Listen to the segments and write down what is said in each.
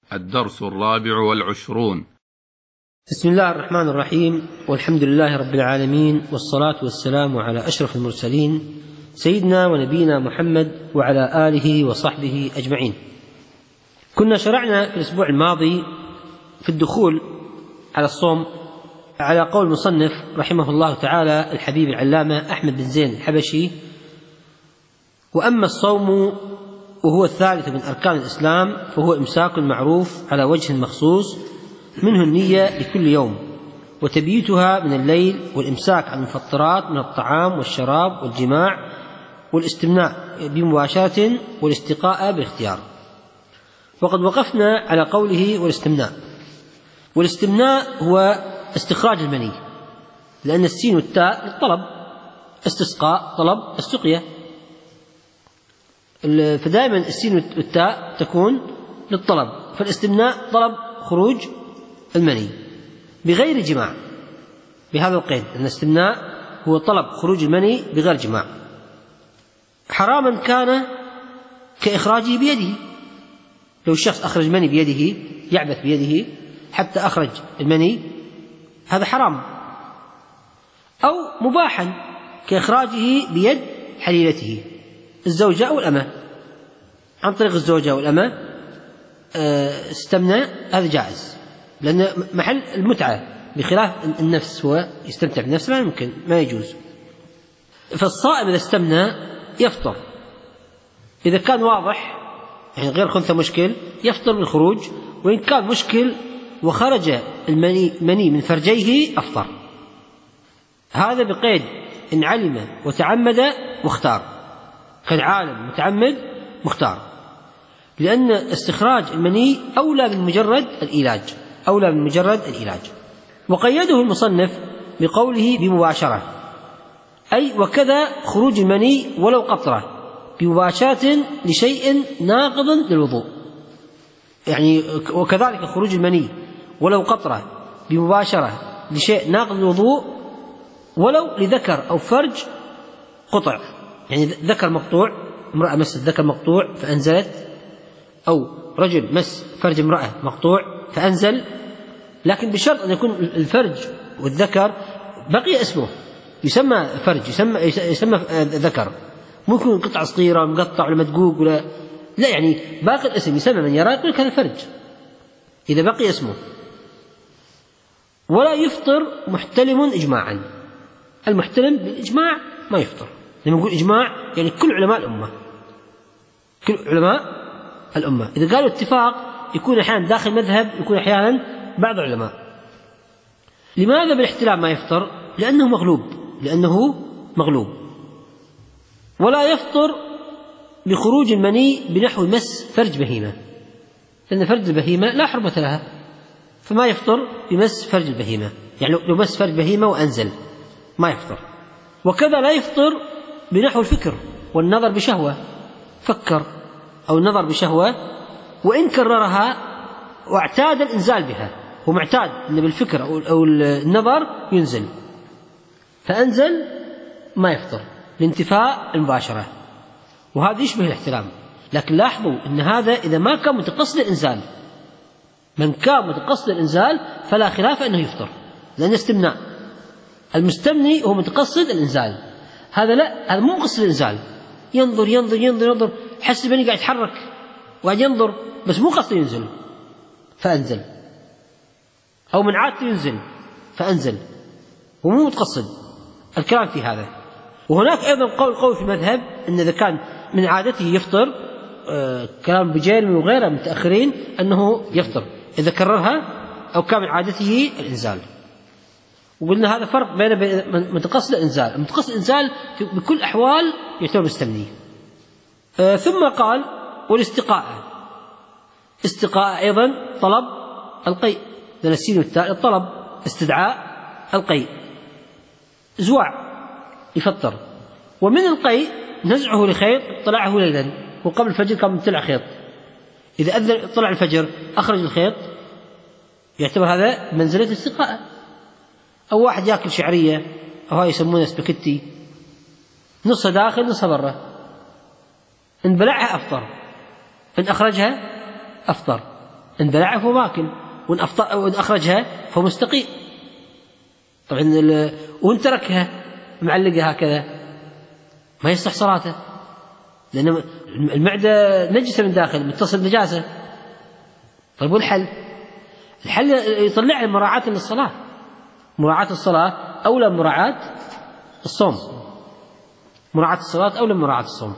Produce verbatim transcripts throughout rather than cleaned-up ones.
الدرس الرابع والعشرون. بسم الله الرحمن الرحيم، والحمد لله رب العالمين، والصلاة والسلام على أشرف المرسلين سيدنا ونبينا محمد وعلى آله وصحبه أجمعين. كنا شرعنا في الأسبوع الماضي في الدخول على الصوم على قول المصنف رحمه الله تعالى الحبيب العلامة أحمد بن زين الحبشي: وأما الصوم وهو الثالث من أركان الإسلام فهو إمساك معروف على وجه مخصوص، منه النية لكل يوم وتبييتها من الليل، والإمساك عن المفطرات من الطعام والشراب والجماع، والاستمناء بمباشرة، والاستقاء بالاختيار. وقد وقفنا على قوله والاستمناء. والاستمناء هو استخراج المني، لأن السين والتاء للطلب، استسقاء طلب السقيا، فدائما السين والتاء تكون للطلب، فالاستمناء طلب خروج المني بغير جماع، بهذا القيد أن الاستمناء هو طلب خروج المني بغير جماع، حراما كان كإخراجه بيده. لو الشخص أخرج المني بيده، يعبث بيده حتى أخرج المني، هذا حرام. أو مباحا كإخراجه بيد حليلته الزوجة أو الأمة، عن طريق الزوجة أو الأمة استمنى، هذا جائز، لأن محل المتعة، بخلاف النفس هو يستمتع بالنفس، ما يمكن، ما يجوز. فالصائم إذا استمنى يفطر، إذا كان واضح يعني غير خنثى مشكل يفطر بالخروج، وإن كان مشكل وخرج المني مني من فرجيه أفطر. هذا بقيد إن علم وتعمد واختار، كالعالم متعمد مختار، لأن استخراج المني أولى من مجرد العلاج، أولى من مجرد العلاج. وقيده المصنف بقوله بمباشرة، أي وكذا خروج المني ولو قطرة بمباشرة لشيء ناقض للوضوء، يعني وكذلك خروج المني ولو قطرة بمباشرة لشيء ناقض للوضوء، ولو لذكر أو فرج قطع، يعني ذكر مقطوع، امرأة مست ذكر مقطوع فأنزلت، أو رجل مس فرج امرأة مقطوع فأنزل، لكن بشرط أن يكون الفرج والذكر بقي اسمه، يسمى فرج، يسمى, يسمى ذكر، مو يكون قطعة صغيرة مقطع ولا مدقوق ولا لا، يعني باقي الاسم يسمى، من يرى يقول هذا فرج إذا بقي اسمه. ولا يفطر محتلم إجماعا، المحتلم بالإجماع ما يفطر، لما نقول إجماع يعني كل علماء الأمة، كل علماء الأمة. إذا قالوا اتفاق يكون أحيانا داخل مذهب، يكون أحيانا بعض العلماء. لماذا بالاحتلام ما يفطر؟ لأنه مغلوب، لأنه مغلوب. ولا يفطر بخروج المني بنحو مس فرج بهيمة، لأن فرج البهيمة لا حرمة لها، فما يفطر بمس فرج البهيمة، يعني لو مس فرج بهيمة وأنزل ما يفطر. وكذا لا يفطر بنحو الفكر والنظر بشهوة، فكر أو النظر بشهوة وإن كررها واعتاد الإنزال بها، هو معتاد أن بالفكر أو النظر ينزل فأنزل، ما يفطر لانتفاء المباشرة، وهذا يشبه الاحتلام. لكن لاحظوا أن هذا إذا ما كان متقصد الإنزال، من كان متقصد الإنزال فلا خلاف أنه يفطر، لأن استمناء المستمني هو متقصد الإنزال، هذا لا، هذا مو مقصد الإنزال، ينظر ينظر ينظر ينظر حس بني قاعد يتحرك وقاعد ينظر، بس مو قصد ينزل فأنزل، أو من عادته ينزل فأنزل، ومو متقصد. الكلام في هذا. وهناك أيضا قول قوي في المذهب أن إذا كان من عادته يفطر، آه كلام بجيرمي وغيره متأخرين أنه يفطر إذا كررها أو كان من عادته الإنزال. وقلنا هذا فرق بين متقصد الإنزال، المتقصد الإنزال بكل الأحوال يعتبر مستمني. آه ثم قال والاستقاء، استقاء أيضا طلب القيء، لأن السين والتاء الطلب، استدعاء القيء، زواع يفطر. ومن القيء نزعه لخيط طلعه ليلا، وقبل الفجر كان مطلع خيط، إذا أذن طلع الفجر أخرج الخيط يعتبر هذا منزلة الاستقاء. أو واحد يأكل شعرية، أو هاي يسمونها سباكيتي، نصها داخل نصها برا، إن بلعها أفطر، إن أخرجها أفطر، إن بلعها فهو ماكل، وإن, وإن أخرجها فهو مستقيم. طبعا وإن تركها معلقة هكذا ما يصح صلاته، لأن المعدة نجسة من داخل متصل نجاسة. طيب والحل؟ الحل يطلع مراعاة للصلاة، مراعاة الصلاة أولى من مراعاة الصوم، مراعاة الصلاة أولى من مراعاة الصوم.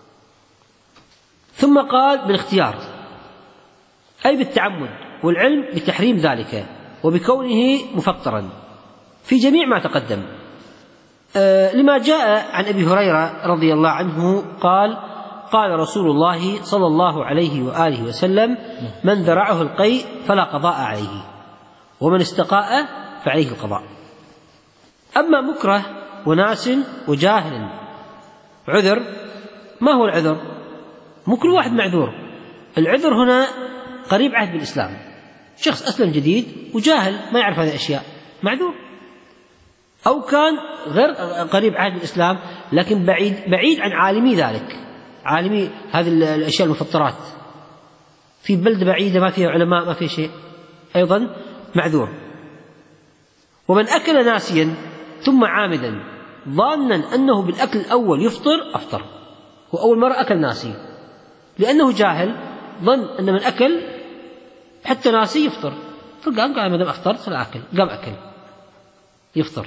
ثم قال بالاختيار، أي بالتعمد والعلم بتحريم ذلك وبكونه مفطرا في جميع ما تقدم. آه لما جاء عن أبي هريرة رضي الله عنه قال قال رسول الله صلى الله عليه وآله وسلم: من ذرعه القيء فلا قضاء عليه، ومن استقاء فعليه القضاء. أما مكره وناس وجاهل عذر، ما هو العذر؟ مو كل واحد معذور. العذر هنا قريب عهد بالإسلام، شخص أسلم جديد وجاهل ما يعرف هذه الأشياء، معذور. أو كان غير قريب عهد بالإسلام لكن بعيد بعيد عن عالمي ذلك، عالمي هذه الأشياء المفطرات، في بلدة بعيدة ما فيها علماء ما فيها شيء، أيضا معذور. ومن أكل ناسيا ثم عامدا ظانا أنه بالأكل الأول يفطر أفطر، هو أول مرة أكل ناسي، لأنه جاهل ظن أن من أكل حتى ناسي يفطر، فقام قال ما دام أفطرت فلا أكل، قام أكل يفطر.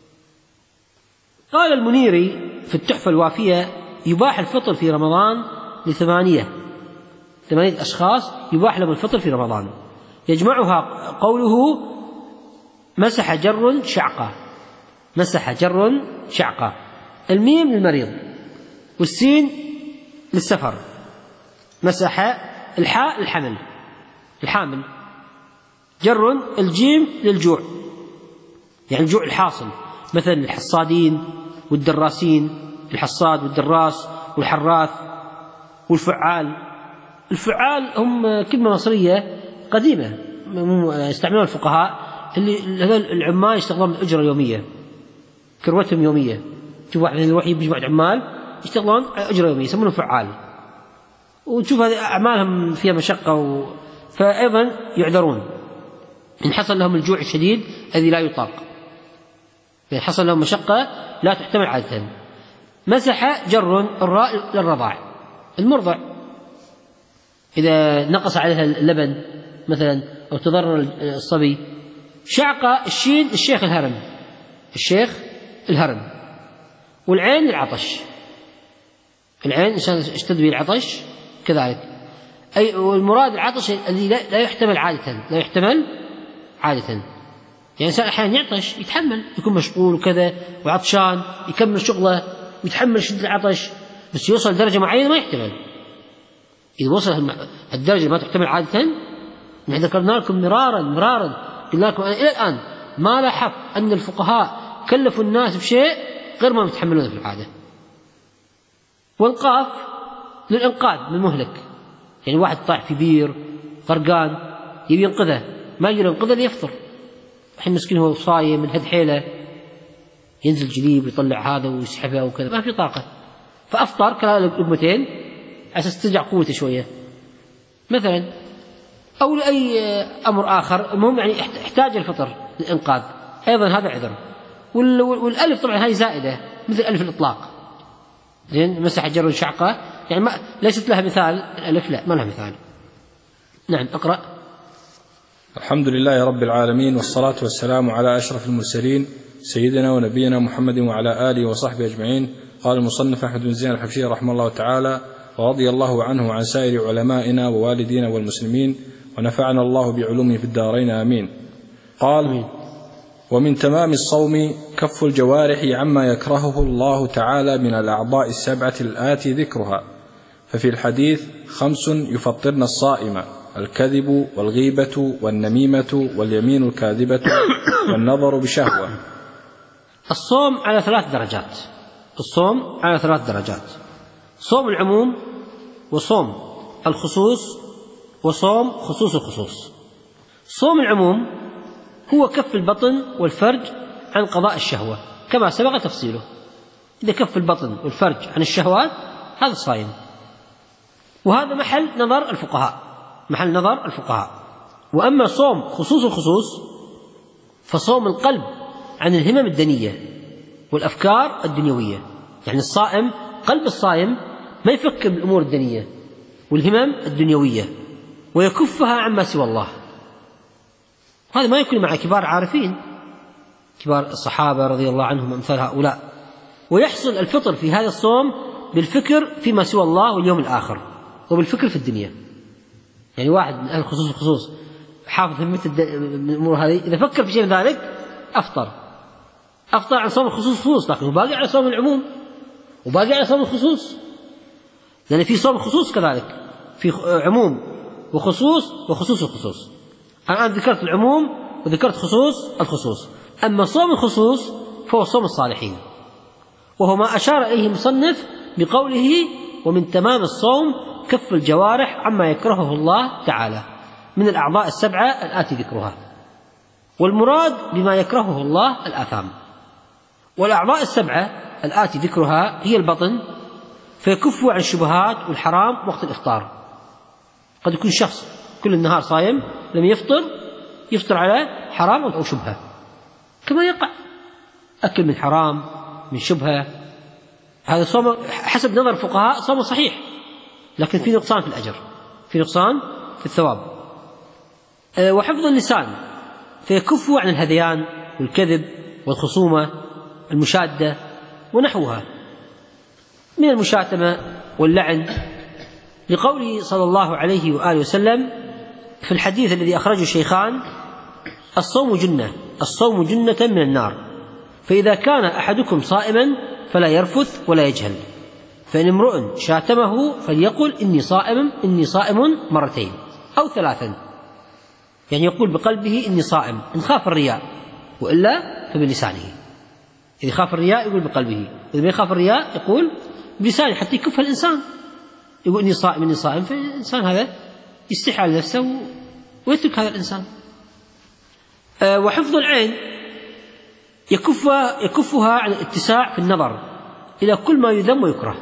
قال المنيري في التحفة الوافية: يباح الفطر في رمضان لثمانية ثمانية أشخاص يباح لهم الفطر في رمضان، يجمعها قوله: مسح جر شعقة، مسح جر شعقة، الميم للمريض والسين للسفر، مسح الحاء الحمل الحامل، جر الجيم للجوع، يعني الجوع الحاصل، مثل الحصادين والدراسين، الحصاد والدراس والحراث والفعال. الفعال هم كلمة مصرية قديمة يستعملون الفقهاء، اللي هذول العمال يشتغلون بالأجرة اليومية، كروتهم يومية. تشوف واحد يروح يجمع عمال يشتغلون أجرة يومية يسمونه فعال، وتشوف هذه أعمالهم فيها مشقة و... فأيضا يعذرون إن حصل لهم الجوع الشديد الذي لا يطاق، إن حصل لهم مشقة لا تحتمل عادة. مسح جر الراء للرضاع، المرضع إذا نقص عليها اللبن مثلا أو تضرر الصبي. شعقة الشين الشيخ الهرم، الشيخ الهرم. والعين للعطش، العين إنسان اشتد به العطش كذلك. أي والمراد العطش الذي لا يحتمل عادة، لا يحتمل عادة، يعني إنسان أحيانا يعطش يتحمل، يكون مشغول وكذا وعطشان يكمل شغله ويتحمل شدة العطش، بس يوصل لدرجة معينة ما يحتمل. إذا وصل الدرجة ما تحتمل عادة، نحن ذكرنا لكم مرارا مرارا قلنا لكم أنا إلى الآن ما لاحظت أن الفقهاء كلفوا الناس بشيء غير ما يتحملونه في العادة. والقاف للإنقاذ من مهلك، يعني واحد طاح في بير غرقان يبي ينقذه، ما يقدر ينقذه ليفطر، الحين مسكين هو صايم من هد حيله، ينزل جليب يطلع هذا ويسحبه وكذا ما في طاقة، فأفطر كلا لقمتين عشان ترجع قوته شوية مثلا، أو لأي أمر آخر. المهم يعني احتاج الفطر للإنقاذ، أيضا هذا عذر. والألف طبعا هذه زائدة مثل ألف الإطلاق، زين مسح جر شعقة يعني ما ليست لها مثال، الألف لا ما لها مثال. نعم اقرأ. الحمد لله رب العالمين، والصلاة والسلام على أشرف المرسلين سيدنا ونبينا محمد وعلى آله وصحبه أجمعين. قال المصنف أحمد بن زين الحبشي رحمه الله تعالى: ورضي الله عنه وعن سائر علمائنا ووالدينا والمسلمين، ونفعنا الله بعلومه في الدارين آمين. قال: ومن تمام الصوم كف الجوارح عما يكرهه الله تعالى من الأعضاء السبعة الآتي ذكرها. ففي الحديث: خمس يفطرن الصائم: الكذب والغيبة والنميمة واليمين الكاذبة والنظر بشهوة. الصوم على ثلاث درجات، الصوم على ثلاث درجات: صوم العموم، وصوم الخصوص، وصوم خصوص الخصوص. صوم العموم هو كف البطن والفرج عن قضاء الشهوة كما سبق تفصيله. إذا كف البطن والفرج عن الشهوات هذا صايم، وهذا محل نظر الفقهاء، محل نظر الفقهاء. وأما صوم خصوص الخصوص فصوم القلب عن الهمم الدنية والأفكار الدنيوية. يعني الصائم قلب الصائم ما يفكر بالأمور الدنية والهمم الدنيوية ويكفها عما سوى الله. هذا ما يكون مع كبار عارفين، كبار الصحابة رضي الله عنهم وأمثال هؤلاء. ويحصل الفطر في هذا الصوم بالفكر فيما سوى الله واليوم الآخر وبالفكر في الدنيا. يعني واحد من أهل الخصوص الخصوص حافظ همته الأمور هذه، إذا فكر في شيء من ذلك أفطر أفطر عن صوم الخصوص الخصوص، لكن باقي على صوم العموم وباقي على صوم الخصوص، لأن في صوم الخصوص كذلك في عموم وخصوص وخصوص الخصوص. الآن ذكرت العموم وذكرت خصوص الخصوص. أما صوم الخصوص فهو صوم الصالحين، وهو ما أشار إليه المصنف بقوله ومن تمام الصوم كف الجوارح عما يكرهه الله تعالى من الأعضاء السبعة الآتي ذكرها. والمراد بما يكرهه الله الآثام. والأعضاء السبعة الآتي ذكرها هي البطن، فيكف عن الشبهات والحرام وقت الإفطار. قد يكون شخص كل النهار صايم لم يفطر يفطر على حرام أو شبهة، كما يقع أكل من حرام من شبهة. هذا صوم حسب نظر الفقهاء صوم صحيح، لكن في نقصان في الأجر، في نقصان في الثواب. وحفظ اللسان فيكف عن الهذيان والكذب والخصومة المشادة ونحوها من المشاتمة واللعن، لقوله صلى الله عليه وآله وسلم في الحديث الذي أخرجه الشيخان الصوم جنة الصوم جنة من النار، فإذا كان أحدكم صائما فلا يرفث ولا يجهل، فإن امرؤ شاتمه فليقل إني صائم إني صائم مرتين أو ثلاثا، يعني يقول بقلبه إني صائم إن خاف الرياء، وإلا فبلسانه. إذا خاف الرياء يقول بقلبه، إذا ما يخاف الرياء يقول بلسانه، حتى يكفها الإنسان يقول إني صائم إني صائم، فالإنسان هذا يستحي على نفسه ويترك هذا الإنسان. أه وحفظ العين يكفها, يكفها عن الاتساع في النظر إلى كل ما يذم ويكره.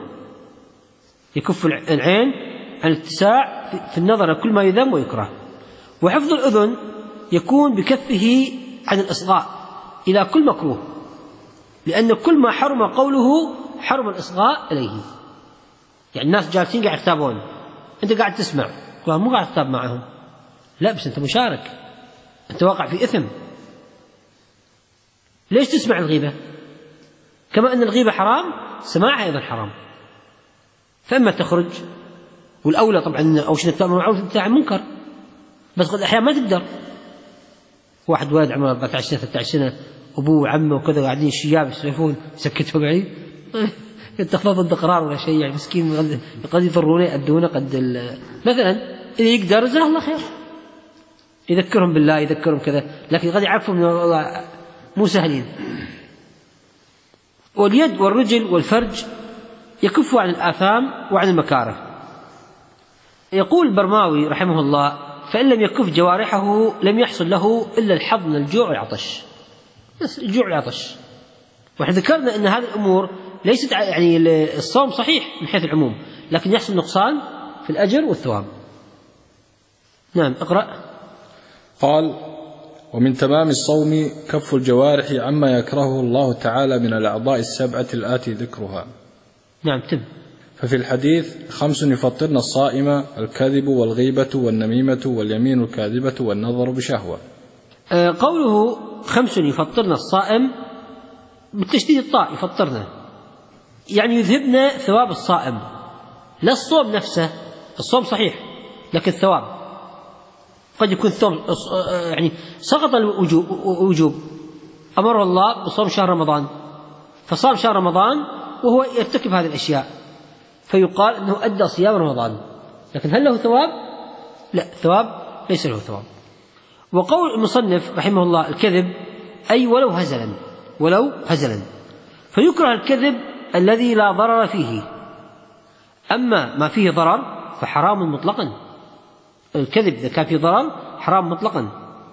يكف العين عن الاتساع في النظر إلى كل ما يذم ويكره. وحفظ الأذن يكون بكفه عن الإصغاء إلى كل مكروه، لأن كل ما حرم قوله حرم الإصغاء إليه. يعني الناس جالسين قاعد يكتابون، أنت قاعد تسمع، مو قاعد تكتاب معهم، لا بس أنت مشارك، أنت واقع في إثم. ليش تسمع الغيبة؟ كما أن الغيبة حرام سماعها أيضا حرام. فإما تخرج، والأولى طبعا أو شيء تأمر معروف عن منكر، بس قد أحيانا ما تقدر. واحد ولد عمره أربعة عشر سنة ثلاثة عشر سنة، أبوه وعمه وكذا قاعدين الشياب يسولفون، سكته بعيد يتخذ ضد قرار ولا شيء، يعني مسكين قد يضرونه يأذونه قد مثلا. إذا يقدر جزاه الله خير، يذكرهم بالله يذكرهم كذا، لكن قد يعرفهم مو سهلين. واليد والرجل والفرج يكف عن الآثام وعن المكاره. يقول البرماوي رحمه الله فإن لم يكف جوارحه لم يحصل له إلا الحظ من الجوع والعطش، بس الجوع والعطش. ونحن ذكرنا أن هذه الأمور ليست يعني الصوم صحيح من حيث العموم، لكن يحصل نقصان في الأجر والثواب. نعم اقرأ. قال ومن تمام الصوم كف الجوارح عما يكرهه الله تعالى من الأعضاء السبعة الآتي ذكرها. نعم تم. ففي الحديث خمس يفطرن الصائم: الكذب والغيبة والنميمة واليمين الكاذبة والنظر بشهوة. آه قوله خمس يفطرن الصائم بالتشديد الطاء يفطرن، يعني يذهبن ثواب الصائم، لا الصوم نفسه. الصوم صحيح لكن الثواب قد يكون ثوب يعني سقط الوجوب، أمر الله بصوم شهر رمضان فصام شهر رمضان وهو يرتكب هذه الأشياء، فيقال أنه أدى صيام رمضان، لكن هل له ثواب؟ لا، ثواب ليس له ثواب. وقول المصنف رحمه الله الكذب أي ولو هزلا ولو هزلا، فيكره الكذب الذي لا ضرر فيه، أما ما فيه ضرر فحرام مطلقا. الكذب إذا كان فيه ضرر حرام مطلقا.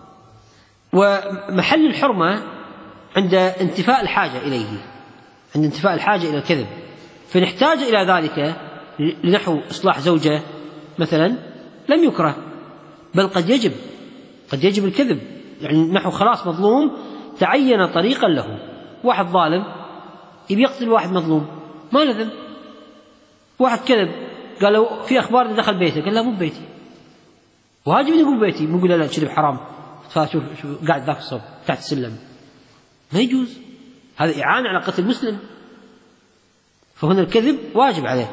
ومحل الحرمة عند انتفاء الحاجة إليه، عند انتفاء الحاجة إلى الكذب، فنحتاج إلى ذلك لنحو إصلاح زوجة مثلا لم يكره، بل قد يجب قد يجب الكذب، يعني نحو خلاص مظلوم تعين طريقا له. واحد ظالم يبي يقتل واحد مظلوم ما لزم، واحد كذب قال له في أخبار دخل بيته، قال لا مو بيتي، وهاجم يقول بيتي، مو يقول لا كذب حرام، شوف قاعد ذاك الصوب تحت السلم، ما يجوز، هذا إعانة على قتل مسلم، فهنا الكذب واجب عليه.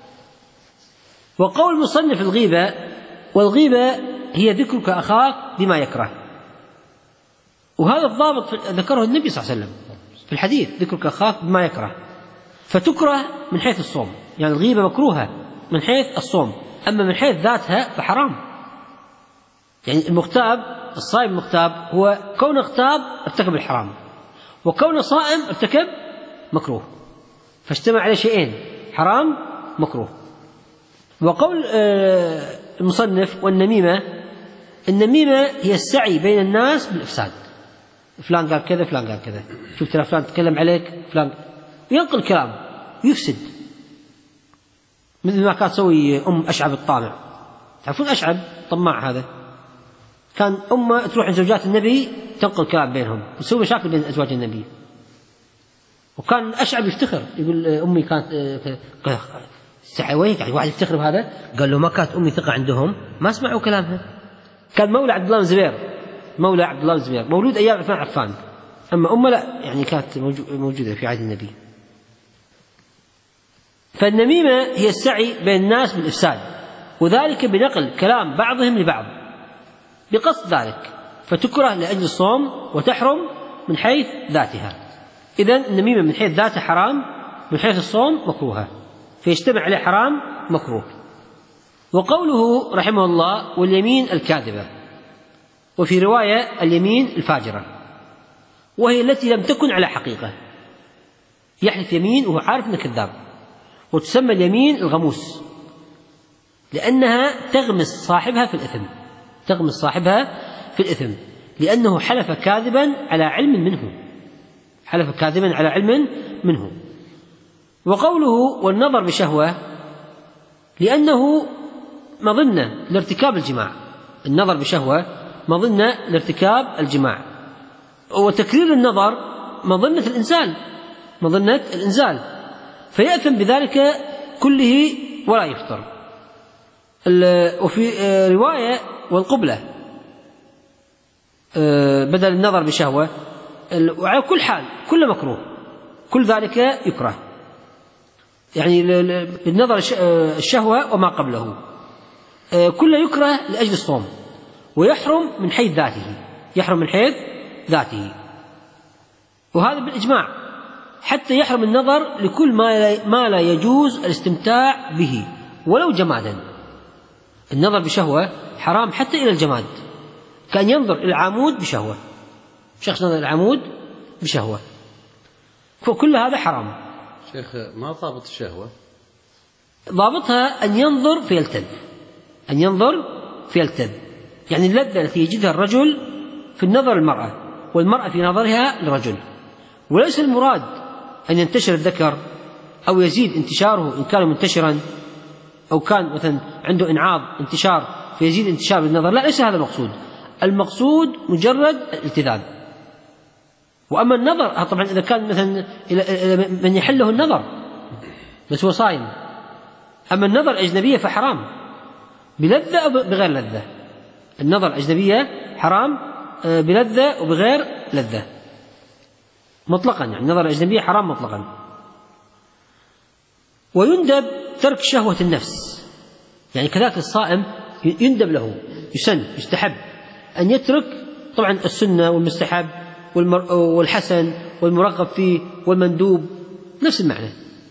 وقول المصنف الغيبة، والغيبة هي ذكرك أخاك بما يكره، وهذا الضابط ذكره النبي صلى الله عليه وسلم في الحديث، ذكرك أخاك بما يكره، فتكره من حيث الصوم، يعني الغيبة مكروهة من حيث الصوم، أما من حيث ذاتها فحرام. يعني المغتاب، الصائم المغتاب هو كون اغتاب ارتكب الحرام، وكون صائم ارتكب مكروه، فاجتمع عليه شيئين، حرام مكروه. وقول المصنف والنميمة، النميمة هي السعي بين الناس بالإفساد، فلان قال كذا فلان قال كذا، شفت ترى فلان تكلم عليك فلان، وينقل كلام ويفسد، مثل ما كانت تسوي أم أشعب الطامع، تعرفون أشعب طماع هذا، كان أمه تروح عند زوجات النبي تنقل كلام بينهم وتسوي مشاكل بين أزواج النبي، وكان أشعب يفتخر يقول أمي كانت سعويك، يعني واحد يفتخر بهذا، قال له ما كانت أمي ثقة عندهم ما سمعوا كلامها. كان مولى عبد الله بن زبير، مولى عبد الله بن زبير مولود أيام عثمان عفان، أما أمه لا، يعني كانت موجودة في عهد النبي. فالنميمة هي السعي بين الناس بالإفساد، وذلك بنقل كلام بعضهم لبعض بقصد ذلك، فتكره لأجل الصوم وتحرم من حيث ذاتها. إذن النميمة من حيث ذاتها حرام، من حيث الصوم مكروهة، فيجتمع عليه حرام مكروه. وقوله رحمه الله واليمين الكاذبة، وفي رواية اليمين الفاجرة، وهي التي لم تكن على حقيقة، يحلف يمين وهو عارف أنه كذاب، وتسمى اليمين الغموس لأنها تغمس صاحبها في الإثم، تغمس صاحبها في الإثم لأنه حلف كاذبا على علم منه، حلف كاذبا على علم منه. وقوله والنظر بشهوة، لأنه مظنة لارتكاب الجماع، النظر بشهوة مظنة لارتكاب الجماع، وتكرير النظر مظنة الإنزال، مظنة الإنزال، فيأثم بذلك كله ولا يفطر. وفي رواية والقبلة بدل النظر بشهوة، وعلى كل حال كل مكروه، كل ذلك يكره، يعني بالنظر الشهوة وما قبله كله يكره لأجل الصوم، ويحرم من حيث ذاته، يحرم من حيث ذاته، وهذا بالإجماع، حتى يحرم النظر لكل ما لا يجوز الاستمتاع به ولو جمادا. النظر بشهوة حرام حتى إلى الجماد، كان ينظر إلى العمود بشهوة، شخص نظر إلى العمود بشهوة، فكل هذا حرام. شيخ ما ضابط الشهوة؟ ضابطها أن ينظر فيلتذ، أن ينظر فيلتذ، يعني اللذة التي يجدها الرجل في النظر المرأة، والمرأة في نظرها للرجل، وليس المراد أن ينتشر الذكر أو يزيد انتشاره إن كان منتشرا، أو كان مثلا عنده إنعاض انتشار فيزيد انتشار بالنظر، لا، ليس هذا المقصود، المقصود مجرد الالتذاذ. وأما النظر طبعا إذا كان مثلا من يحله النظر بس هو صايم، أما النظر الأجنبية فحرام بلذة أو بغير لذة، النظر الأجنبية حرام بلذة وبغير لذة مطلقا، يعني النظر الأجنبية حرام مطلقا. ويندب ترك شهوة النفس، يعني كذلك الصائم يندب له، يسن يستحب أن يترك طبعا السنة والمستحب والحسن والمرغب فيه والمندوب، نفس المعنى،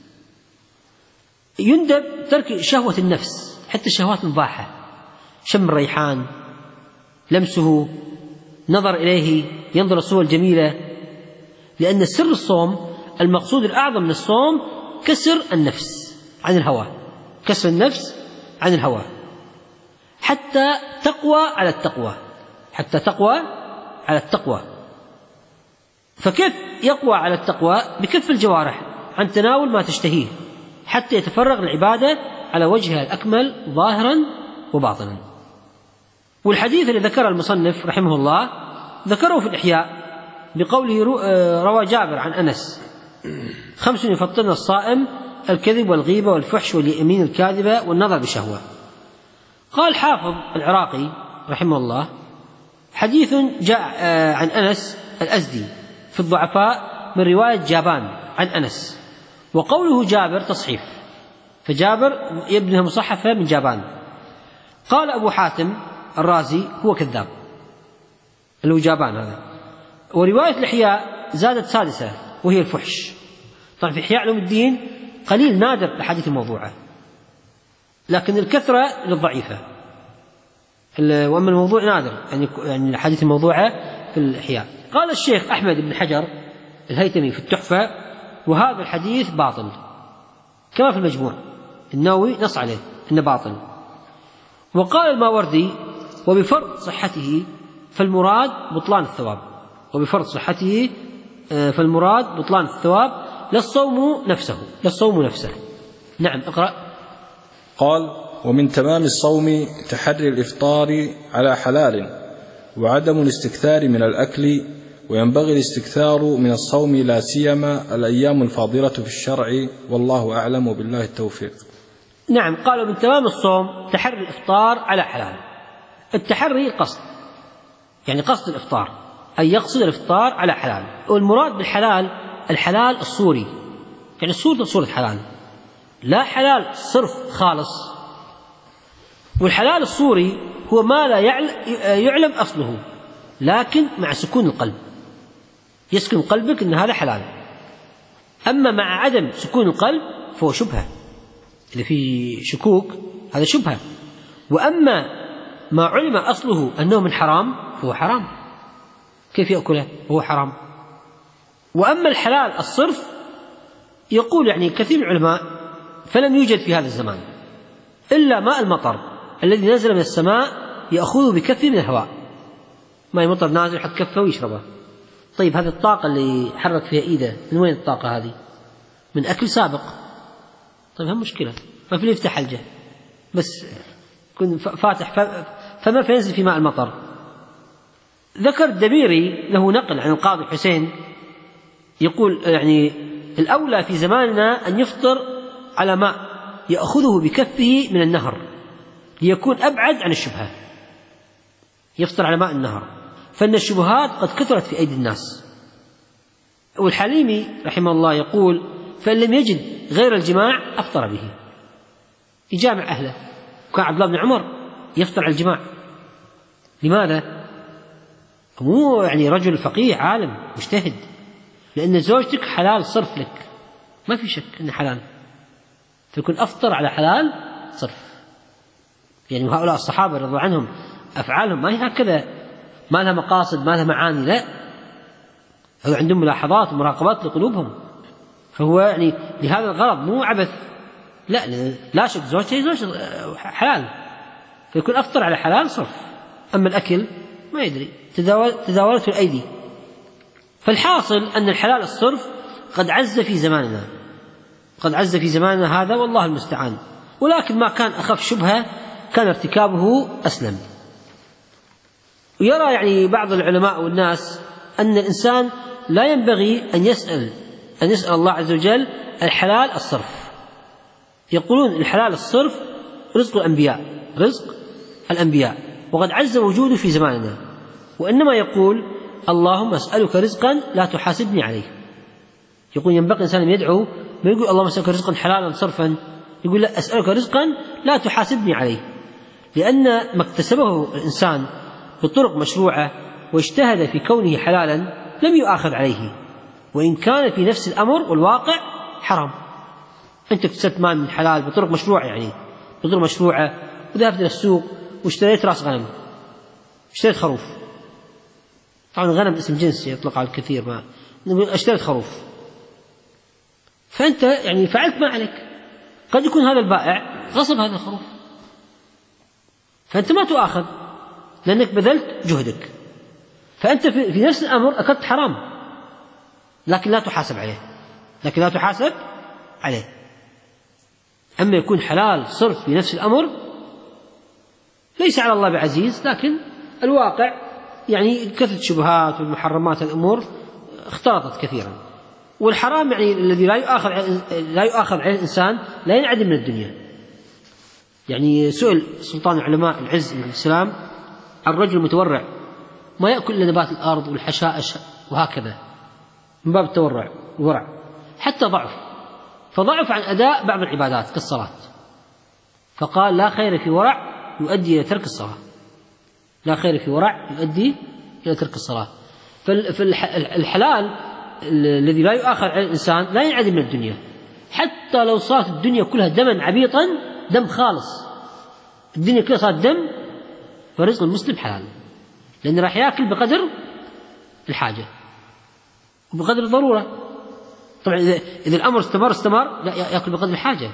يندب ترك شهوة النفس، حتى الشهوات المباحة، شم الريحان، لمسه، نظر إليه، ينظر الصور الجميلة، لأن سر الصوم المقصود الأعظم من الصوم كسر النفس عن الهوى، كسر النفس عن الهوى حتى تقوى على التقوى، حتى تقوى على التقوى. فكيف يقوى على التقوى؟ بكف الجوارح عن تناول ما تشتهيه حتى يتفرغ العبادة على وجهها الأكمل ظاهرا وباطنا. والحديث الذي ذكره المصنف رحمه الله ذكره في الإحياء بقوله روى جابر عن أنس: خمس يفطرن الصائم: الكذب والغيبة والفحش واليمين الكاذبة والنظر بشهوة. قال حافظ العراقي رحمه الله: حديث جاء عن أنس الأزدي في الضعفاء من رواية جابان عن أنس، وقوله جابر تصحيف، فجابر يبنها مصحفة من جابان. قال أبو حاتم الرازي: هو كذاب، اللي هو جابان هذا. ورواية الإحياء زادت سادسة وهي الفحش. طبعا في إحياء علوم الدين قليل نادر الأحاديث الموضوعة، لكن الكثرة للضعيفة، وأما الموضوع نادر، يعني الأحاديث الموضوعة في الإحياء. قال الشيخ أحمد بن حجر الهيثمي في التحفة: وهذا الحديث باطل، كما في المجموع. النووي نص عليه إنه باطل. وقال الماوردي: وبفرض صحته فالمراد بطلان الثواب، وبفرض صحته فالمراد بطلان الثواب لا الصوم نفسه، لا الصوم نفسه. نعم، اقرأ. قال: ومن تمام الصوم تحري الإفطار على حلال، وعدم الاستكثار من الأكل، وينبغي الاستكثار من الصوم لا سيما الأيام الفاضلة في الشرع، والله أعلم وبالله التوفيق. نعم، قالوا من تمام الصوم تحري الإفطار على حلال. التحري القصد، يعني قصد الإفطار، أي يقصد الإفطار على حلال. والمراد بالحلال الحلال الصوري، يعني الصورة صورة حلال، لا حلال صرف خالص. والحلال الصوري هو ما لا يعلم أصله، لكن مع سكون القلب، يسكن قلبك أن هذا حلال. أما مع عدم سكون القلب فهو شبهة، اللي فيه شكوك هذا شبهة. وأما ما علم أصله أنه من حرام فهو حرام، كيف يأكله وهو حرام. وأما الحلال الصرف يقول يعني كثير من العلماء فلم يوجد في هذا الزمان إلا ماء المطر الذي نزل من السماء يأخذه بكثير من الهواء، ماء مطر نازل يحط كفه ويشربه. طيب هذه الطاقة اللي حرك فيها إيده من وين الطاقة هذه؟ من أكل سابق. طيب هم مشكلة، ما في اللي يفتح حلجة، بس كن فاتح فما فينزل في ماء المطر. ذكر الدبيري له نقل عن القاضي حسين يقول يعني الأولى في زماننا أن يفطر على ماء يأخذه بكفه من النهر ليكون أبعد عن الشبهة، يفطر على ماء النهر، فإن الشبهات قد كثرت في أيدي الناس. والحليمي رحمه الله يقول: فإن لم يجد غير الجماع أفطر به، يجامع أهله. وكان عبد الله بن عمر يفطر على الجماع. لماذا؟ مو يعني رجل فقيه عالم مجتهد، لأن زوجتك حلال صرف لك، ما في شك أنه حلال، فيكون أفطر على حلال صرف. يعني وهؤلاء الصحابة رضي الله عنهم أفعالهم ما هي هكذا، ما لها مقاصد، ما لها معاني، لا، هو عندهم ملاحظات ومراقبات لقلوبهم، فهو يعني لهذا الغرض، مو عبث، لا لا شك زوجته زوج حلال، فيكون أفطر على حلال صرف. أما الأكل ما يدري، تداولته الأيدي. فالحاصل أن الحلال الصرف قد عز في زماننا، قد عز في زماننا هذا، والله المستعان. ولكن ما كان أخف شبهة كان ارتكابه أسلم. ويرى يعني بعض العلماء والناس أن الإنسان لا ينبغي أن يسأل أن يسأل الله عز وجل الحلال الصرف. يقولون الحلال الصرف رزق الأنبياء، رزق الأنبياء، وقد عز وجوده في زماننا. وإنما يقول: اللهم أسألك رزقا لا تحاسبني عليه. يقول ينبغي الإنسان أن يدعو، ما يقول اللهم أسألك رزقا حلالا صرفا، يقول لا، أسألك رزقا لا تحاسبني عليه، لأن ما اكتسبه الإنسان بطرق مشروعة واجتهد في كونه حلالا لم يؤاخذ عليه، وإن كان في نفس الأمر والواقع حرام. أنت اكتسبت مال من حلال بطرق مشروعة، يعني بطرق مشروعة، وذهبت إلى السوق واشتريت رأس غنم، اشتريت خروف، طبعا غنم اسم جنس يطلق على الكثير، ما اشتريت خروف، فأنت يعني فعلت ما عليك. قد يكون هذا البائع غصب هذا الخروف، فأنت ما تؤاخذ لأنك بذلت جهدك، فأنت في نفس الأمر أكلت حرام، لكن لا تحاسب عليه، لكن لا تحاسب عليه. أما يكون حلال صرف في نفس الأمر ليس على الله بعزيز، لكن الواقع يعني كثرة الشبهات والمحرمات الأمور اختلطت كثيرا. والحرام يعني الذي لا يؤاخذ لا يؤاخذ عليه الإنسان لا ينعدم من الدنيا. يعني سئل سلطان العلماء العز بن السلام الرجل المتورع ما يأكل إلا نبات الأرض والحشائش وهكذا من باب التورع والورع، حتى ضعف فضعف عن أداء بعض العبادات كالصلاة، فقال لا خير في ورع يؤدي إلى ترك الصلاة، لا خير في ورع يؤدي إلى ترك الصلاة. فالحلال الذي لا يؤاخذ على الإنسان لا ينعدم من الدنيا، حتى لو صارت الدنيا كلها دما عبيطا، دم خالص، الدنيا كلها صارت دم، فرزق المسلم حلال، لأنه راح يأكل بقدر الحاجة وبقدر الضرورة. طبعا إذا الأمر استمر استمر لا يأكل بقدر الحاجة،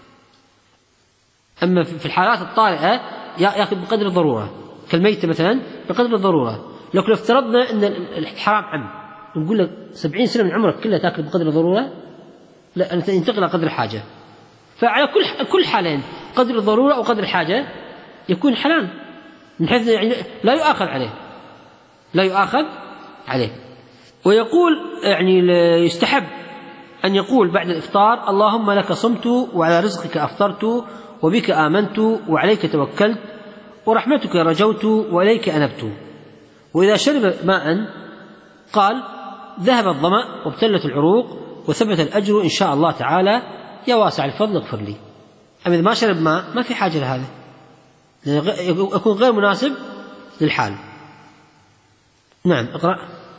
أما في الحالات الطارئة يأكل بقدر الضرورة كالميتة مثلا بقدر الضرورة. لكن لو افترضنا أن الحرام عم نقول لك سبعين سنة من عمرك كلها تأكل بقدر الضرورة، لا أنت ينتقل قدر الحاجة. فعلى كل كل حالين قدر الضرورة أو قدر الحاجة يكون حلال، من حيث يعني لا يؤاخذ عليه لا يؤاخذ عليه. ويقول يعني يستحب أن يقول بعد الإفطار اللهم لك صمت وعلى رزقك أفطرت وبك آمنت وعليك توكلت ورحمتك رجوت وإليك أنبت. وإذا شرب ماء قال ذهب الظمأ وابتلت العروق وثبت الأجر إن شاء الله تعالى يا واسع الفضل اغفر لي. أما إذا ما شرب ماء ما في حاجة لهذا، يكون غير مناسب للحال. نعم اقرأ.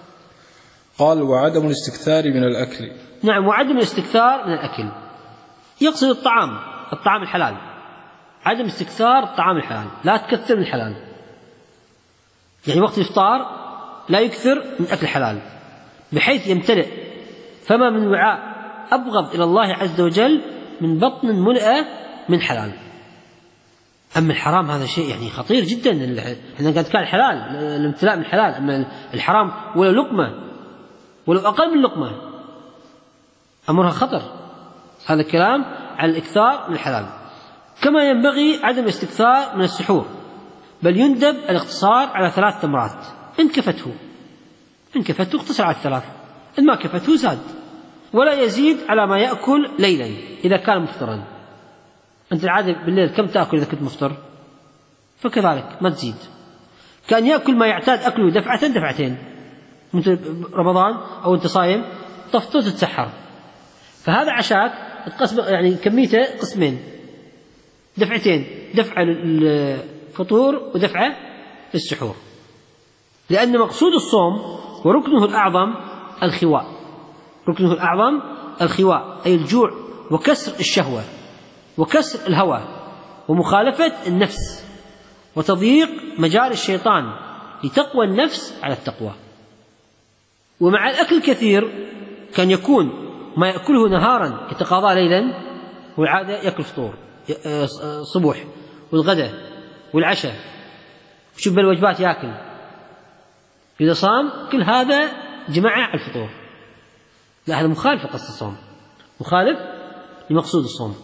قال وعدم الاستكثار من الأكل. نعم وعدم الاستكثار من الأكل يقصد الطعام الطعام الحلال، عدم استكثار الطعام الحلال، لا تكثر من الحلال. يعني وقت الإفطار لا يكثر من أكل الحلال بحيث يمتلئ فما من وعاء أبغض إلى الله عز وجل من بطن ملئة من حلال. أما الحرام هذا شيء يعني خطير جدا. احنا قد كان الحلال الامتلاء من الحلال، أما الحرام ولو لقمة ولو أقل من لقمة أمرها خطر. هذا الكلام عن الإكثار من الحلال. كما ينبغي عدم الاستكثار من السحور، بل يندب الاقتصار على ثلاث تمرات إن كفته إن كفته اقتصر على الثلاث، إن ما كفته زاد، ولا يزيد على ما يأكل ليلا إذا كان مفطرا. أنت العادة بالليل كم تأكل إذا كنت مفطر؟ فكذلك ما تزيد. كان يأكل ما يعتاد أكله دفعة دفعتين، أنت رمضان أو أنت صايم تفطر تتسحر، فهذا عشاك تقسم يعني كميته قسمين، دفعتين، دفعة للفطور ودفعة للسحور، لأن مقصود الصوم وركنه الأعظم الخواء، ركنه الأعظم الخواء أي الجوع وكسر الشهوة وكسر الهوى ومخالفة النفس وتضييق مجال الشيطان لتقوى النفس على التقوى. ومع الأكل الكثير كان يكون ما يأكله نهارا يتقاضى ليلا، والعادة يأكل فطور صبح والغداء والعشاء وشوف بالوجبات يأكل. إذا صام كل هذا جماعة على الفطور، لا هذا مخالف لقصد الصوم، مخالف لمقصود الصوم.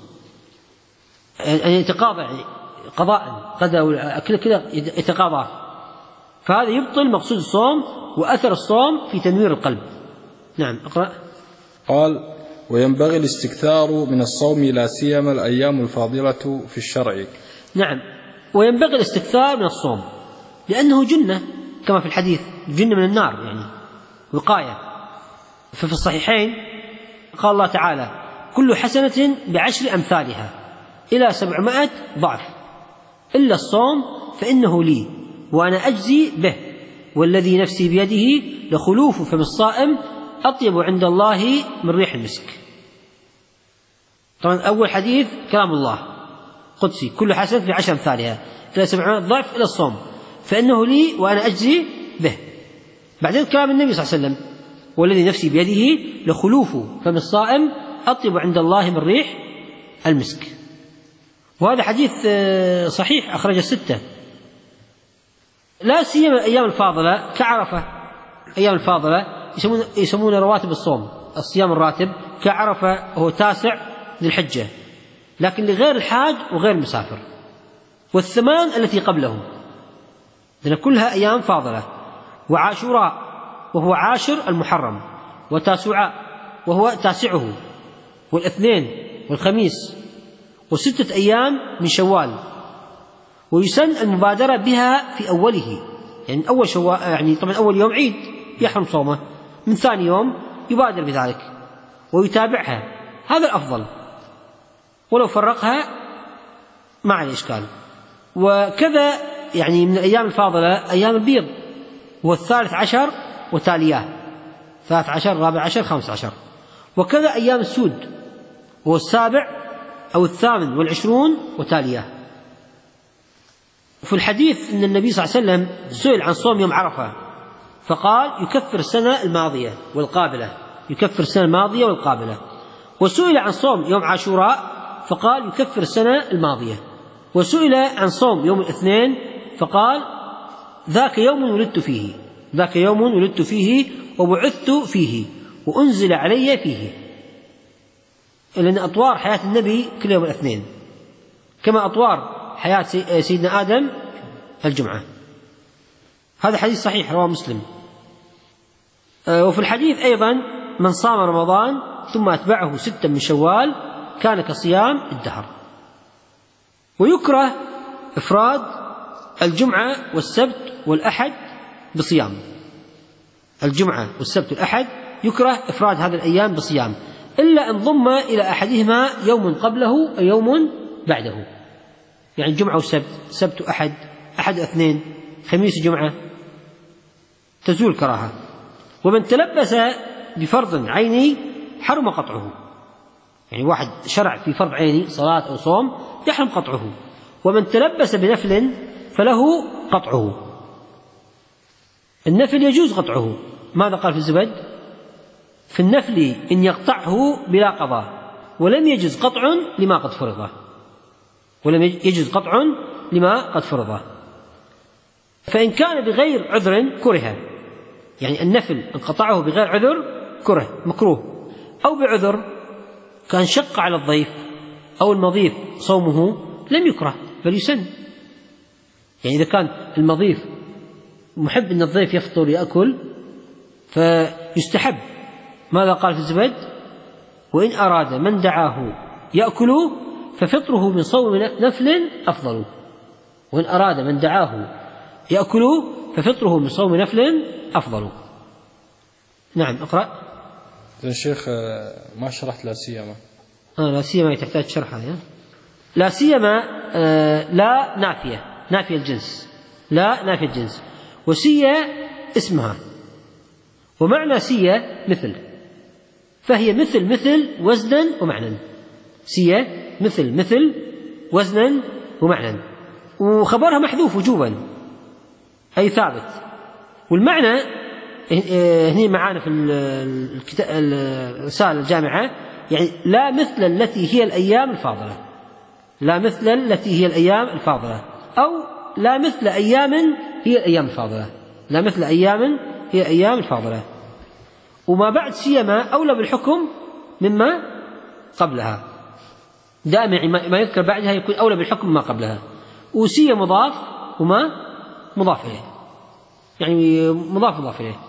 أن يتقاضى يعني قضاء غدا والأكل كذا يتقاضى، فهذا يبطل مقصود الصوم وأثر الصوم في تنوير القلب. نعم اقرأ. قال وينبغي الاستكثار من الصوم لا سيما الأيام الفاضلة في الشرع. نعم وينبغي الاستكثار من الصوم لأنه جنة كما في الحديث، جنة من النار يعني وقاية. ففي الصحيحين قال الله تعالى كل حسنة بعشر أمثالها إلى سبعمائة ضعف إلا الصوم فإنه لي وأنا أجزي به والذي نفسي بيده لخلوف فم الصائم أطيب عند الله من ريح المسك. طبعا أول حديث كلام الله قدسي كل حسنة بعشر أمثالها إلى سبعمائة ضعف إلى الصوم فإنه لي وأنا أجزي به. بعدين كلام النبي صلى الله عليه وسلم والذي نفسي بيده لخلوف فم الصائم أطيب عند الله من ريح المسك. وهذا حديث صحيح أخرج الستة. لا سيما الأيام الفاضلة كعرفة، أيام الفاضلة يسمون, يسمون رواتب الصوم، الصيام الراتب كعرفة وهو تاسع ذي الحجة، لكن لغير الحاج وغير المسافر. والثمان التي قبله، لأن كلها أيام فاضلة. وعاشوراء وهو عاشر المحرم، وتاسوعاء وهو تاسعه، والاثنين والخميس، وستة أيام من شوال. ويسن المبادرة بها في أوله، يعني أول شوال، يعني طبعا أول يوم عيد يحرم صومه، من ثاني يوم يبادر بذلك ويتابعها، هذا الأفضل، ولو فرقها ما عليه إشكال. وكذا يعني من الأيام الفاضلة أيام البيض، هو الثالث عشر وتالياه، ثالث عشر رابع عشر خامس عشر. وكذا أيام السود، هو السابع أو الثامن والعشرون وتالياه. وفي الحديث أن النبي صلى الله عليه وسلم سئل عن صوم يوم عرفة فقال يكفر السنة الماضية والقابلة، يكفر السنة الماضية والقابلة. وسئل عن صوم يوم عاشوراء فقال يكفر السنة الماضية. وسئل عن صوم يوم الاثنين فقال ذاك يوم ولدت فيه، ذاك يوم ولدت فيه وبعثت فيه وأنزل علي فيه، لأن أطوار حياة النبي كل يوم الاثنين، كما أطوار حياة سيدنا آدم الجمعة. هذا حديث صحيح رواه مسلم. وفي الحديث أيضا من صام رمضان ثم أتبعه ستا من شوال كان كصيام الدهر. ويكره إفراد الجمعة والسبت والأحد بصيام، الجمعة والسبت والأحد يكره إفراد هذه الأيام بصيام، إلا إن ضم إلى أحدهما يوم قبله أو يوم بعده، يعني الجمعة والسبت، سبت وأحد، أحد اثنين، خميس وجمعة، تزول كراهة. ومن تلبس بفرض عيني حرم قطعه، يعني واحد شرع في فرض عيني صلاة أو صوم يحرم قطعه. ومن تلبس بنفل فله قطعه، النفل يجوز قطعه. ماذا قال في الزبد؟ في النفل إن يقطعه بلا قضاء ولم يجز قطع لما قد فرضه، ولم يجز قطع لما قد فرضه. فإن كان بغير عذر كره، يعني النفل إن قطعه بغير عذر كره مكروه، أو بعذر كان شق على الضيف أو المضيف صومه لم يكره بل يسن. يعني إذا كان المضيف محب أن الضيف يفطر يأكل فيستحب. ماذا قال في الزبد؟ وإن أراد من دعاه يأكل ففطره من صوم نفل أفضل، وإن أراد من دعاه يأكل ففطره من صوم نفل أفضل. نعم اقرأ. يا شيخ ما شرحت لا سيما. آه لا سيما تحتاج شرح هذا. لا سيما آه لا نافية، نافية الجنس، لا نافية الجنس. وسيا اسمها، ومعنى سيا مثل، فهي مثل مثل وزنا ومعنى. سيا مثل مثل وزنا ومعنى، وخبرها محذوف وجوبا أي ثابت. والمعنى هنا معانا في الرسالة الجامعة، يعني لا مثل التي هي الأيام الفاضلة، لا مثل التي هي الأيام الفاضلة، أو لا مثل أيام هي الأيام الفاضلة، لا مثل أيام هي أيام الفاضلة. وما بعد سيما أولى بالحكم مما قبلها، دائما ما يذكر بعدها يكون أولى بالحكم ما قبلها. وسيا مضاف وما مضاف إليه، يعني مضاف مضاف إليه.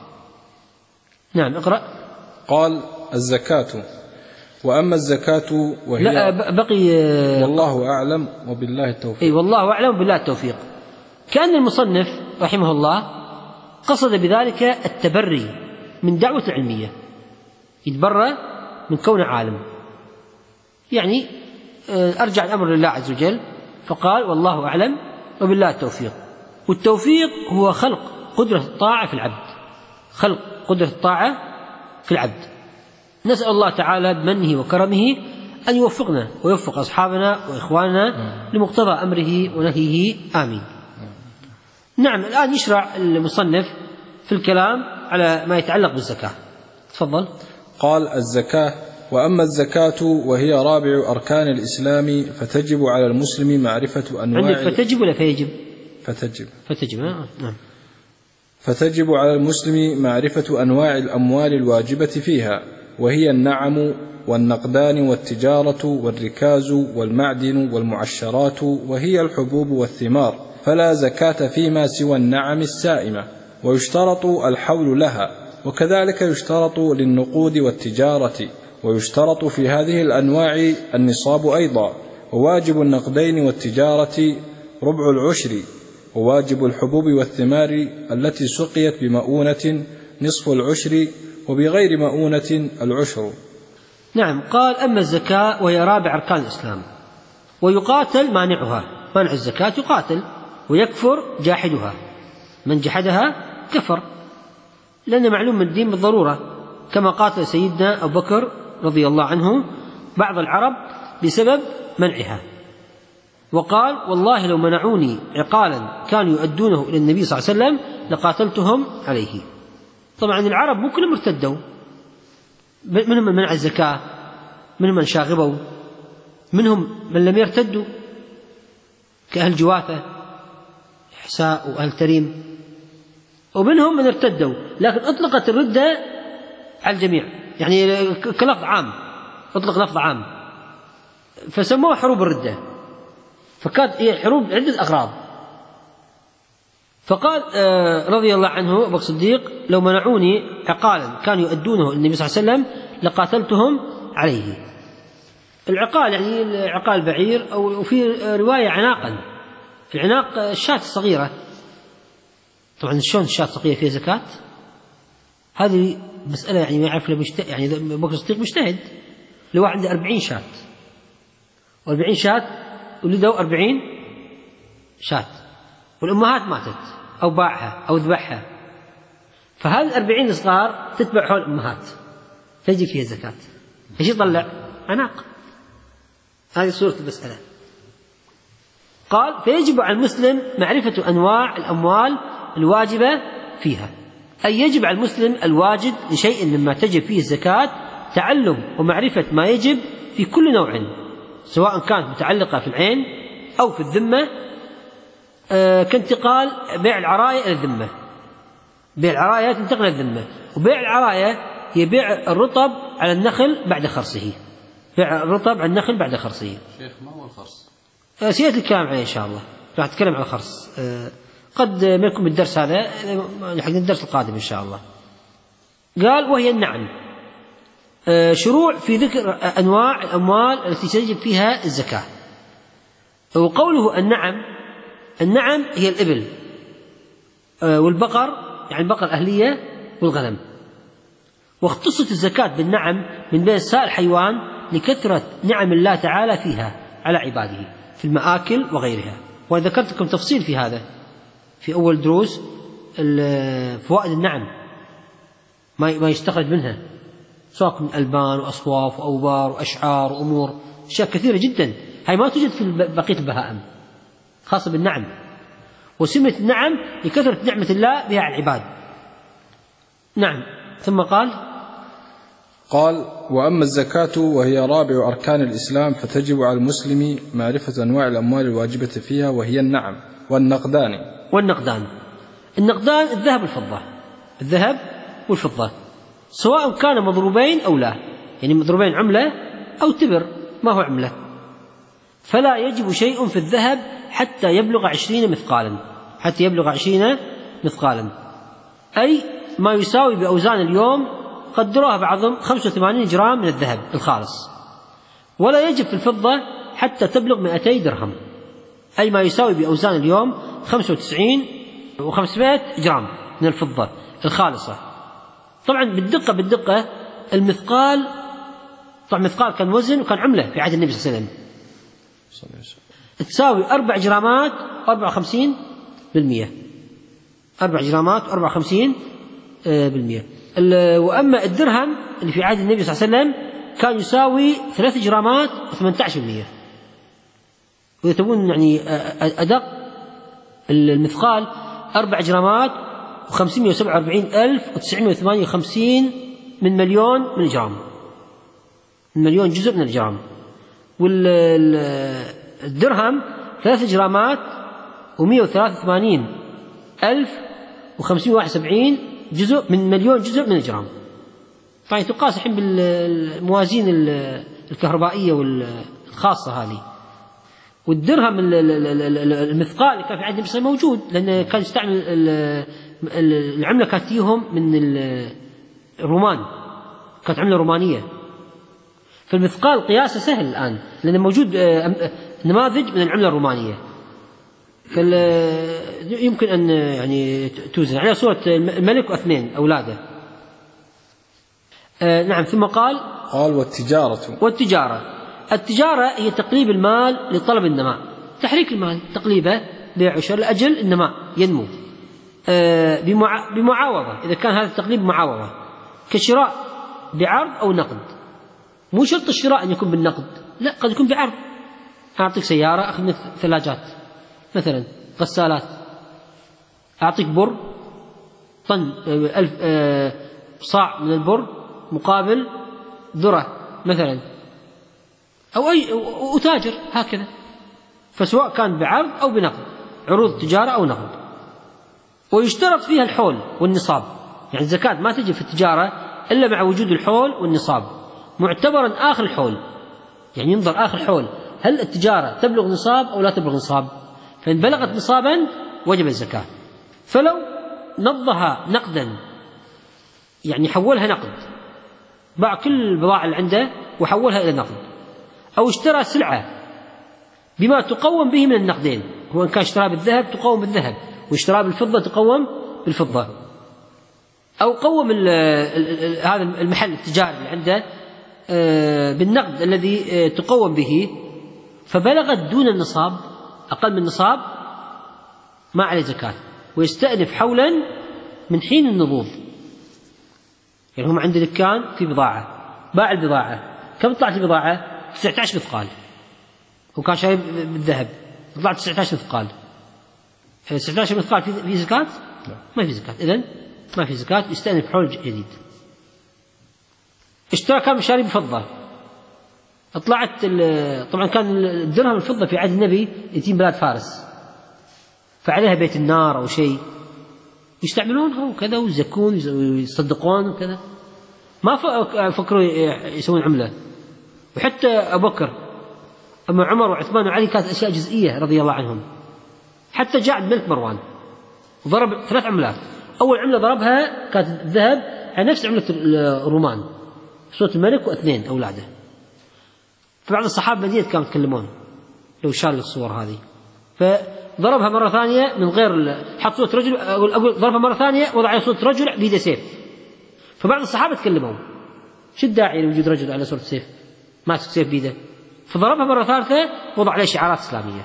نعم اقرأ. قال الزكاة، وأما الزكاة وهي لا بقي والله أعلم وبالله التوفيق. أي والله أعلم وبالله التوفيق. كأن المصنف رحمه الله قصد بذلك التبري من دعوة العلمية، يتبرى من كون عالم، يعني أرجع الأمر لله عز وجل، فقال والله أعلم وبالله التوفيق. والتوفيق هو خلق قدرة الطاعة في العبد، خلق قدرة الطاعة في العبد. نسأل الله تعالى بمنه وكرمه أن يوفقنا ويوفق أصحابنا وإخواننا لمقتضى أمره ونهيه، آمين. نعم الآن يشرع المصنف في الكلام على ما يتعلق بالزكاة. تفضل. قال الزكاة، وأما الزكاة وهي رابع أركان الإسلام فتجب على المسلم معرفة أنواع. عندك فتجب ولا فيجب؟ فتجب. فتجب نعم. فتجب على المسلم معرفة أنواع الأموال الواجبة فيها، وهي النعم والنقدان والتجارة والركاز والمعدن والمعشرات، وهي الحبوب والثمار، فلا زكاة فيما سوى النعم السائمة، ويشترط الحول لها، وكذلك يشترط للنقود والتجارة، ويشترط في هذه الأنواع النصاب أيضا، وواجب النقدين والتجارة ربع العشر، وواجب الحبوب والثمار التي سقيت بمؤونة نصف العشر، وبغير مؤونة العشر. نعم. قال: أما الزكاة وهي رابع أركان الإسلام، ويقاتل مانعها، منع الزكاة يقاتل، ويكفر جاحدها، من جحدها كفر، لأن معلوم من الدين بالضرورة، كما قاتل سيدنا أبو بكر رضي الله عنه بعض العرب بسبب منعها، وقال: والله لو منعوني عقالا كانوا يؤدونه إلى النبي صلى الله عليه وسلم لقاتلتهم عليه. طبعا العرب مو كلهم ارتدوا، منهم من منع الزكاة، منهم من شاغبوا، منهم من لم يرتدوا كأهل جواثة إحساء وأهل تريم، ومنهم من ارتدوا لكن أطلقت الردة على الجميع، يعني كلفظ عام، أطلق لفظ عام، فسموها حروب الردة، فكانت هي حروب عدة أغراض. فقال آه رضي الله عنه أبو بكر الصديق: لو منعوني عقالا كانوا يؤدونه النبي صلى الله عليه وسلم لقاتلتهم عليه. العقال يعني عقال بعير، أو في رواية عناقا، العناق الشاة الصغيرة. طبعا شلون الشاة الصغيرة فيها زكاة؟ هذه مسألة يعني ما يعرف له مجتهد، يعني أبو بكر الصديق مجتهد، لو عنده أربعين شاة، وأربعين شاة ولدوا أربعين شاة، والأمهات ماتت أو باعها أو ذبحها، فهذه الأربعين الصغار تتبع حول الأمهات تجي فيها زكاة. ايش يطلع؟ عناق. هذه صورة المسألة. قال: فيجب على المسلم معرفة أنواع الأموال الواجبة فيها، أي يجب على المسلم الواجد لشيء مما تجب فيه الزكاة تعلم ومعرفة ما يجب في كل نوع، سواء كانت متعلقة في العين أو في الذمة، آه كانتقال بيع العراية إلى الذمة، بيع العراية تنتقل إلى الذمة، وبيع العراية هي بيع الرطب على النخل بعد خرصه، بيع الرطب على النخل بعد خرصه. شيخ ما هو الخرص؟ آه سيأتي الكلام عليه إن شاء الله، راح أتكلم عن الخرص آه قد ما يكون بالدرس هذا حق الدرس القادم إن شاء الله. قال: وهي النعم. آه شروع في ذكر أنواع الأموال التي تجب فيها الزكاة. وقوله النعم، النعم هي الإبل آه والبقر، يعني البقر الأهلية والغنم. واختصت الزكاة بالنعم من بين سائر الحيوان لكثرة نعم الله تعالى فيها على عباده في المآكل وغيرها، وذكرت لكم تفصيل في هذا في أول دروس فوائد النعم، ما يستخرج منها، سواء من ألبان وأصواف وأوبار وأشعار وأمور، أشياء كثيرة جدا، هاي ما توجد في بقية البهائم، خاصة بالنعم. وسمت النعم لكثرة نعمة الله بها على العباد. نعم. ثم قال: قال: وأما الزكاة وهي رابع أركان الإسلام فتجب على المسلم معرفة أنواع الأموال الواجبة فيها، وهي النعم والنقدان. والنقدان، النقدان الذهب والفضة، الذهب والفضة، سواء كان مضروبين أو لا، يعني مضروبين عملة أو تبر ما هو عملة، فلا يجب شيء في الذهب حتى يبلغ عشرين مثقالا، حتى يبلغ عشرين مثقالا، أي ما يساوي بأوزان اليوم قدروها بعضهم خمسة وثمانين جرام من الذهب الخالص. ولا يجب في الفضة حتى تبلغ مئتي درهم، أي ما يساوي بأوزان اليوم خمسة وتسعين وخمسمائة جرام من الفضة الخالصة. طبعا بالدقة بالدقة المثقال، طبعا مثقال كان وزن وكان عملة في عهد النبي صلى الله عليه وسلم، تساوي أربع جرامات وأربعة وخمسين بالمئة، أربع جرامات وأربعة وخمسين بالمئة. وأما الدرهم اللي في عهد النبي صلى الله عليه وسلم كان يساوي ثلاث جرامات وثمانية عشر بالمئة. وإذا تبون يعني أدق، المثقال أربع جرامات وخمسمائة وسبعة وأربعين ألف وتسعمائة وثمانية وخمسين من مليون من الجرام، من مليون جزء من الجرام. والدرهم ثلاث جرامات ومائة وثلاثة وثمانين ألف وخمسمائة وواحد وسبعين جزء من مليون جزء من الجرام. طيب تقاس الحين بالموازين الكهربائية والخاصة هذه. والدرهم المثقال اللي كان في عهد النبي صلى الله عليه وسلم موجود، لأن كان يستعمل العملة كانت تجيهم من الرومان، كانت عملة رومانية. فالمثقال قياسه سهل الآن لأن موجود نماذج من العملة الرومانية، فيمكن أن يعني توزن على صورة الملك واثنين أولاده. آه نعم. ثم قال قال والتجارة والتجارة التجارة هي تقليب المال لطلب النماء، تحريك المال، تقليبه بيع وشراء لأجل النماء ينمو. آه بمعاوضة، إذا كان هذا التقليب معاوضة كشراء بعرض أو نقد. مو شرط الشراء أن يكون بالنقد، لا، قد يكون بعرض. أعطيك سيارة أخذ من ثلاجات مثلا، غسالات، أعطيك بر طن ألف آه صاع من البر مقابل ذرة مثلا، أو أي وتاجر هكذا. فسواء كان بعرض أو بنقد، عروض تجارة أو نقد. ويشترط فيها الحول والنصاب، يعني الزكاة ما تجي في التجارة إلا مع وجود الحول والنصاب، معتبرا آخر الحول، يعني ينظر آخر الحول هل التجارة تبلغ نصاب أو لا تبلغ نصاب. فإن بلغت نصابا وجب الزكاة. فلو نضها نقدا، يعني حولها نقد، باع كل البضاعة اللي عنده وحولها إلى نقد، أو اشترى سلعة بما تقوم به من النقدين، هو إن كان اشتراها بالذهب تقوم بالذهب، واشتراها بالفضة تقوم بالفضة، أو قوم ال ال هذا المحل التجاري اللي عنده بالنقد الذي تقوم به، فبلغت دون النصاب، أقل من النصاب، ما عليه زكاة، ويستأنف حولا من حين النضوض. يعني هم عنده دكان في بضاعة، باع البضاعة، كم طلعت البضاعة؟ تسعة عشر مثقال، وكان شايب بالذهب، طلعت تسعة عشر مثقال. تسعة عشر مثقال في زكاة؟ ما في زكاة، إذن ما في زكاة، يستأنف حول جديد. اشترى كان شاري بفضة، طلعت طبعا كان الدرهم الفضة في عهد النبي يتيم بلاد فارس، فعليها بيت النار أو شيء يستعملونها وكذا ويزكون ويصدقون وكذا، ما فكروا يسوون عملة. وحتى أبو بكر أما عمر وعثمان وعلي كانت أشياء جزئية رضي الله عنهم. حتى جاء الملك مروان وضرب ثلاث عملات، أول عملة ضربها كانت الذهب على نفس عملة الرومان، صوت الملك واثنين أولاده. فبعض الصحابة مدينة كانوا يتكلمون، لو شال الصور هذه، فضربها مرة ثانية من غير، حط صوت رجل، أقول ضربها مرة ثانية وضع على صوت رجل بيده سيف. فبعض الصحابة تكلموا، شو الداعي لوجود رجل على صوت سيف ماسك سيف بيده؟ فضربها مرة ثالثة وضع عليه شعارات إسلامية.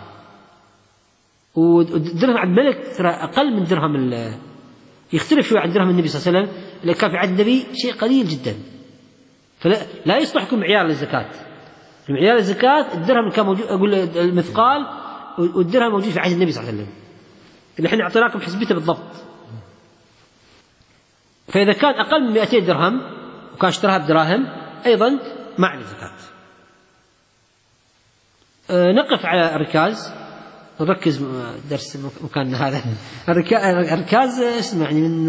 ودرهم عند الملك ترى أقل من درهم، يختلف شوي عن درهم النبي صلى الله عليه وسلم اللي كان في عهد النبي شيء قليل جدا، فلا لا يصلح يكون معيار للزكاة. المعيار للزكاة الدرهم كان موجود، أقول المثقال، والدرهم موجود في عهد النبي صلى الله عليه وسلم اللي احنا أعطيناكم حسبته بالضبط. فإذا كان أقل من مئتين درهم وكان اشتراها بدراهم أيضا ما عليه زكاة. أه نقف على الركاز، نركز درس مكاننا هذا. الركاز اسمه يعني من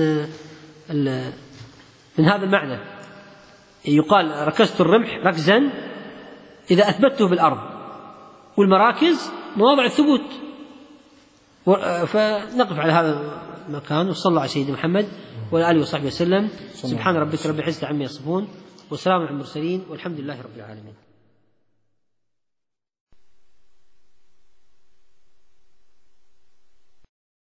من هذا المعنى، يقال ركزت الرمح ركزا إذا أثبته بالأرض، والمراكز مواضع الثبوت. فنقف على هذا المكان، وصلى الله على سيدنا محمد وعلى آله وصحبه وسلم. سبحان ربك رب العزة عما يصفون، وسلام على المرسلين، والحمد لله رب العالمين.